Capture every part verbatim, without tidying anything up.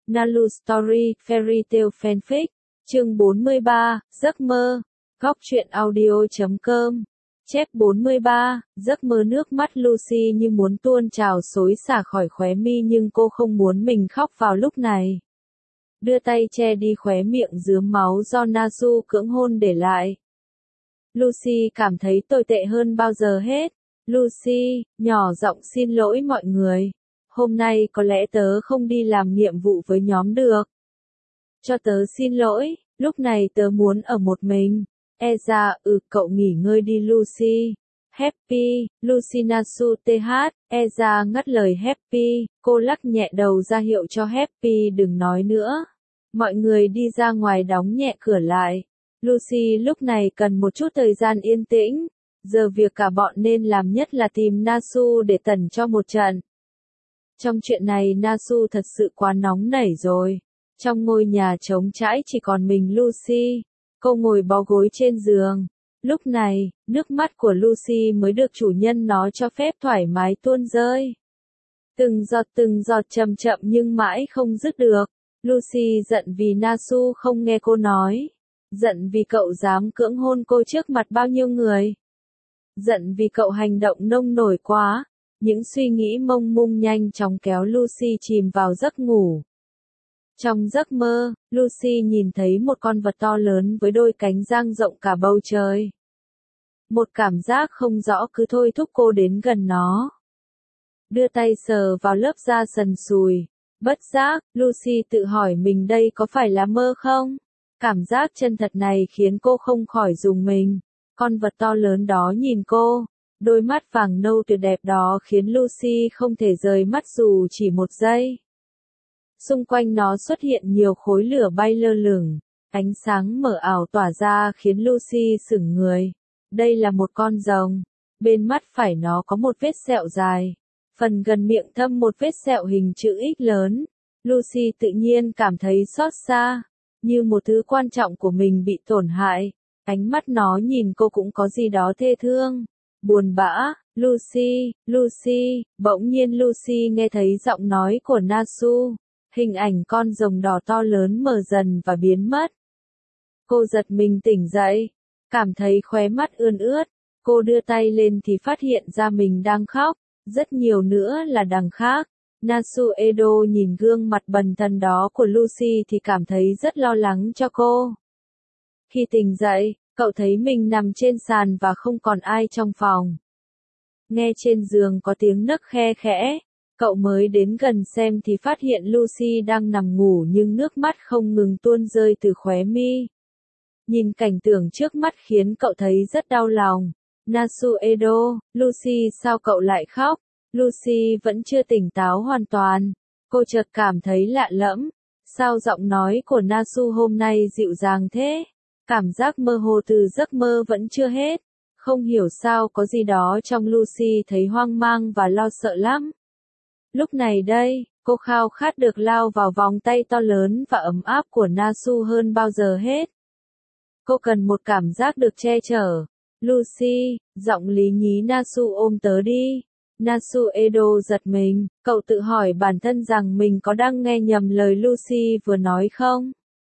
Nalu Story, Fairy Tale Fanfic, chương bốn mươi ba, Giấc mơ, góc truyện audio chấm com. Chép bốn mươi ba, giấc mơ. Nước mắt Lucy như muốn tuôn trào xối xả khỏi khóe mi nhưng cô không muốn mình khóc vào lúc này. Đưa tay che đi khóe miệng rướm máu do Nasu cưỡng hôn để lại. Lucy cảm thấy tồi tệ hơn bao giờ hết. Lucy, nhỏ giọng xin lỗi mọi người. Hôm nay có lẽ tớ không đi làm nhiệm vụ với nhóm được. Cho tớ xin lỗi, lúc này tớ muốn ở một mình. Eza, ừ cậu nghỉ ngơi đi Lucy. Happy, Lucy Nasu th, Eza ngắt lời Happy, cô lắc nhẹ đầu ra hiệu cho Happy đừng nói nữa. Mọi người đi ra ngoài đóng nhẹ cửa lại. Lucy lúc này cần một chút thời gian yên tĩnh. Giờ việc cả bọn nên làm nhất là tìm Nasu để tẩn cho một trận. Trong chuyện này Nasu thật sự quá nóng nảy rồi. Trong ngôi nhà trống trãi chỉ còn mình Lucy. Cô ngồi bó gối trên giường. Lúc này, nước mắt của Lucy mới được chủ nhân nó cho phép thoải mái tuôn rơi. Từng giọt từng giọt chậm chậm nhưng mãi không dứt được. Lucy giận vì Nasu không nghe cô nói. Giận vì cậu dám cưỡng hôn cô trước mặt bao nhiêu người. Giận vì cậu hành động nông nổi quá. Những suy nghĩ mông mung nhanh chóng kéo Lucy chìm vào giấc ngủ. Trong giấc mơ, Lucy nhìn thấy một con vật to lớn với đôi cánh dang rộng cả bầu trời. Một cảm giác không rõ cứ thôi thúc cô đến gần nó. Đưa tay sờ vào lớp da sần sùi. Bất giác, Lucy tự hỏi mình đây có phải là mơ không? Cảm giác chân thật này khiến cô không khỏi rùng mình. Con vật to lớn đó nhìn cô. Đôi mắt vàng nâu tuyệt đẹp đó khiến Lucy không thể rời mắt dù chỉ một giây. Xung quanh nó xuất hiện nhiều khối lửa bay lơ lửng. Ánh sáng mờ ảo tỏa ra khiến Lucy sững người. Đây là một con rồng. Bên mắt phải nó có một vết sẹo dài. Phần gần miệng thâm một vết sẹo hình chữ X lớn. Lucy tự nhiên cảm thấy xót xa. Như một thứ quan trọng của mình bị tổn hại. Ánh mắt nó nhìn cô cũng có gì đó thê thương. Buồn bã, Lucy, Lucy, bỗng nhiên Lucy nghe thấy giọng nói của Nasu. Hình ảnh con rồng đỏ to lớn mờ dần và biến mất. Cô giật mình tỉnh dậy, cảm thấy khóe mắt ươn ướt. Cô đưa tay lên thì phát hiện ra mình đang khóc, rất nhiều nữa là đằng khác. Nasu Edo nhìn gương mặt bần thần đó của Lucy thì cảm thấy rất lo lắng cho cô. Khi tỉnh dậy, cậu thấy mình nằm trên sàn và không còn ai trong phòng. Nghe trên giường có tiếng nấc khe khẽ. Cậu mới đến gần xem thì phát hiện Lucy đang nằm ngủ nhưng nước mắt không ngừng tuôn rơi từ khóe mi. Nhìn cảnh tượng trước mắt khiến cậu thấy rất đau lòng. Nasu Edo, Lucy sao cậu lại khóc? Lucy vẫn chưa tỉnh táo hoàn toàn. Cô chợt cảm thấy lạ lẫm. Sao giọng nói của Nasu hôm nay dịu dàng thế? Cảm giác mơ hồ từ giấc mơ vẫn chưa hết. Không hiểu sao có gì đó trong Lucy thấy hoang mang và lo sợ lắm. Lúc này đây, cô khao khát được lao vào vòng tay to lớn và ấm áp của Nasu hơn bao giờ hết. Cô cần một cảm giác được che chở. Lucy, giọng lý nhí Nasu ôm tớ đi. Nasu Edo giật mình, cậu tự hỏi bản thân rằng mình có đang nghe nhầm lời Lucy vừa nói không?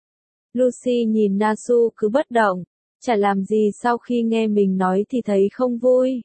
Lucy nhìn Nasu cứ bất động, chả làm gì sau khi nghe mình nói thì thấy không vui.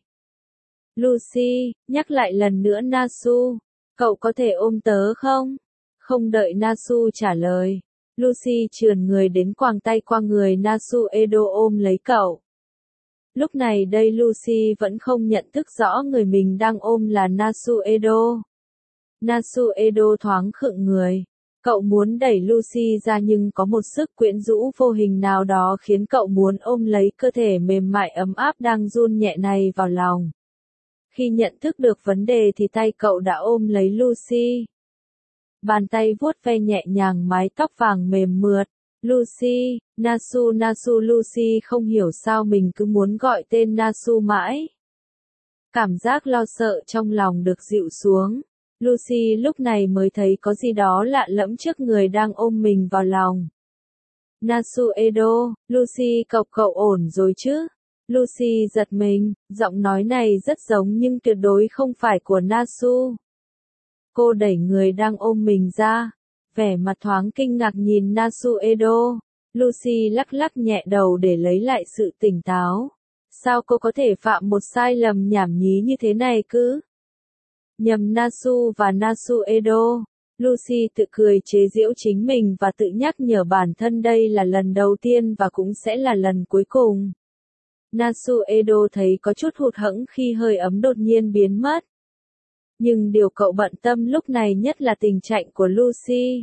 Lucy, nhắc lại lần nữa Nasu. Cậu có thể ôm tớ không? Không đợi Nasu trả lời. Lucy trườn người đến quàng tay qua người Nasu Edo ôm lấy cậu. Lúc này đây Lucy vẫn không nhận thức rõ người mình đang ôm là Nasu Edo. Nasu Edo thoáng khựng người. Cậu muốn đẩy Lucy ra nhưng có một sức quyến rũ vô hình nào đó khiến cậu muốn ôm lấy cơ thể mềm mại ấm áp đang run nhẹ này vào lòng. Khi nhận thức được vấn đề thì tay cậu đã ôm lấy Lucy. Bàn tay vuốt ve nhẹ nhàng mái tóc vàng mềm mượt. Lucy, Nasu Nasu Lucy không hiểu sao mình cứ muốn gọi tên Nasu mãi. Cảm giác lo sợ trong lòng được dịu xuống. Lucy lúc này mới thấy có gì đó lạ lẫm trước người đang ôm mình vào lòng. Nasu Edo, Lucy cậu cậu ổn rồi chứ? Lucy giật mình, giọng nói này rất giống nhưng tuyệt đối không phải của Nasu. Cô đẩy người đang ôm mình ra. Vẻ mặt thoáng kinh ngạc nhìn Nasuedo, Lucy lắc lắc nhẹ đầu để lấy lại sự tỉnh táo. Sao cô có thể phạm một sai lầm nhảm nhí như thế này cứ? Nhầm Nasu và Nasuedo, Lucy tự cười chế giễu chính mình và tự nhắc nhở bản thân đây là lần đầu tiên và cũng sẽ là lần cuối cùng. Nasuedo thấy có chút hụt hẫng khi hơi ấm đột nhiên biến mất. Nhưng điều cậu bận tâm lúc này nhất là tình trạng của Lucy.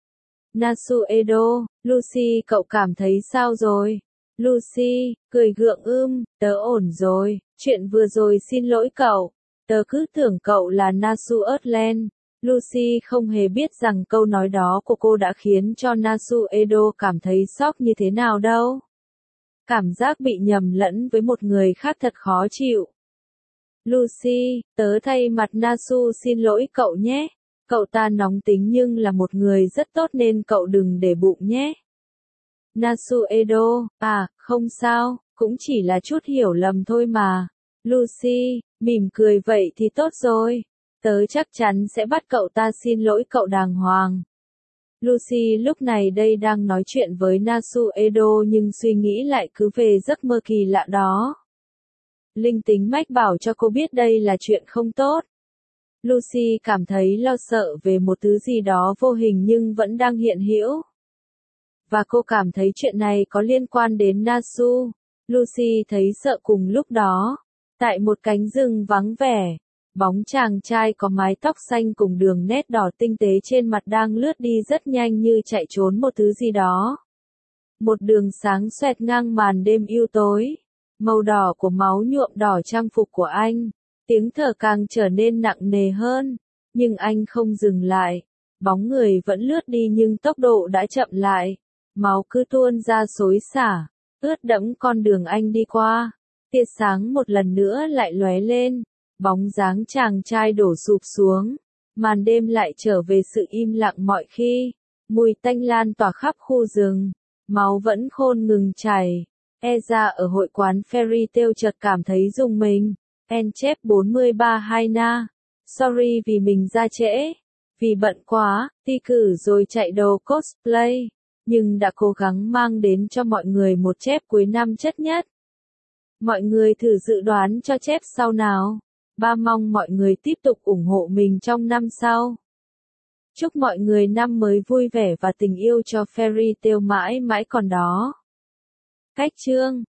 Nasuedo, Lucy cậu cảm thấy sao rồi? Lucy, cười gượng ưm, tớ ổn rồi, chuyện vừa rồi xin lỗi cậu, tớ cứ tưởng cậu là Nasu Earthland. Lucy không hề biết rằng câu nói đó của cô đã khiến cho Nasuedo cảm thấy sốc như thế nào đâu. Cảm giác bị nhầm lẫn với một người khác thật khó chịu. Lucy, tớ thay mặt Nasu xin lỗi cậu nhé. Cậu ta nóng tính nhưng là một người rất tốt nên cậu đừng để bụng nhé. Nasuedo, à, không sao, cũng chỉ là chút hiểu lầm thôi mà. Lucy, mỉm cười vậy thì tốt rồi. Tớ chắc chắn sẽ bắt cậu ta xin lỗi cậu đàng hoàng. Lucy lúc này đây đang nói chuyện với Nasuedo nhưng suy nghĩ lại cứ về giấc mơ kỳ lạ đó. Linh tính mách bảo cho cô biết đây là chuyện không tốt. Lucy cảm thấy lo sợ về một thứ gì đó vô hình nhưng vẫn đang hiện hữu. Và cô cảm thấy chuyện này có liên quan đến Nasu. Lucy thấy sợ cùng lúc đó. Tại một cánh rừng vắng vẻ, bóng chàng trai có mái tóc xanh cùng đường nét đỏ tinh tế trên mặt đang lướt đi rất nhanh như chạy trốn một thứ gì đó. Một đường sáng xoẹt ngang màn đêm u tối. Màu đỏ của máu nhuộm đỏ trang phục của anh. Tiếng thở càng trở nên nặng nề hơn. Nhưng anh không dừng lại. Bóng người vẫn lướt đi nhưng tốc độ đã chậm lại. Máu cứ tuôn ra xối xả, ướt đẫm con đường anh đi qua. Tia sáng một lần nữa lại lóe lên. Bóng dáng chàng trai đổ sụp xuống. Màn đêm lại trở về sự im lặng mọi khi. Mùi tanh lan tỏa khắp khu rừng. Máu vẫn khôn ngừng chảy. Eza ở hội quán Fairy Tail chợt cảm thấy rùng mình. En chép bốn mươi ba Haina. Sorry vì mình ra trễ. Vì bận quá, thi cử rồi chạy đồ cosplay. Nhưng đã cố gắng mang đến cho mọi người một chép cuối năm chất nhất. Mọi người thử dự đoán cho chép sau nào. Ba mong mọi người tiếp tục ủng hộ mình trong năm sau. Chúc mọi người năm mới vui vẻ và tình yêu cho Fairy Tail mãi mãi còn đó. Cách chương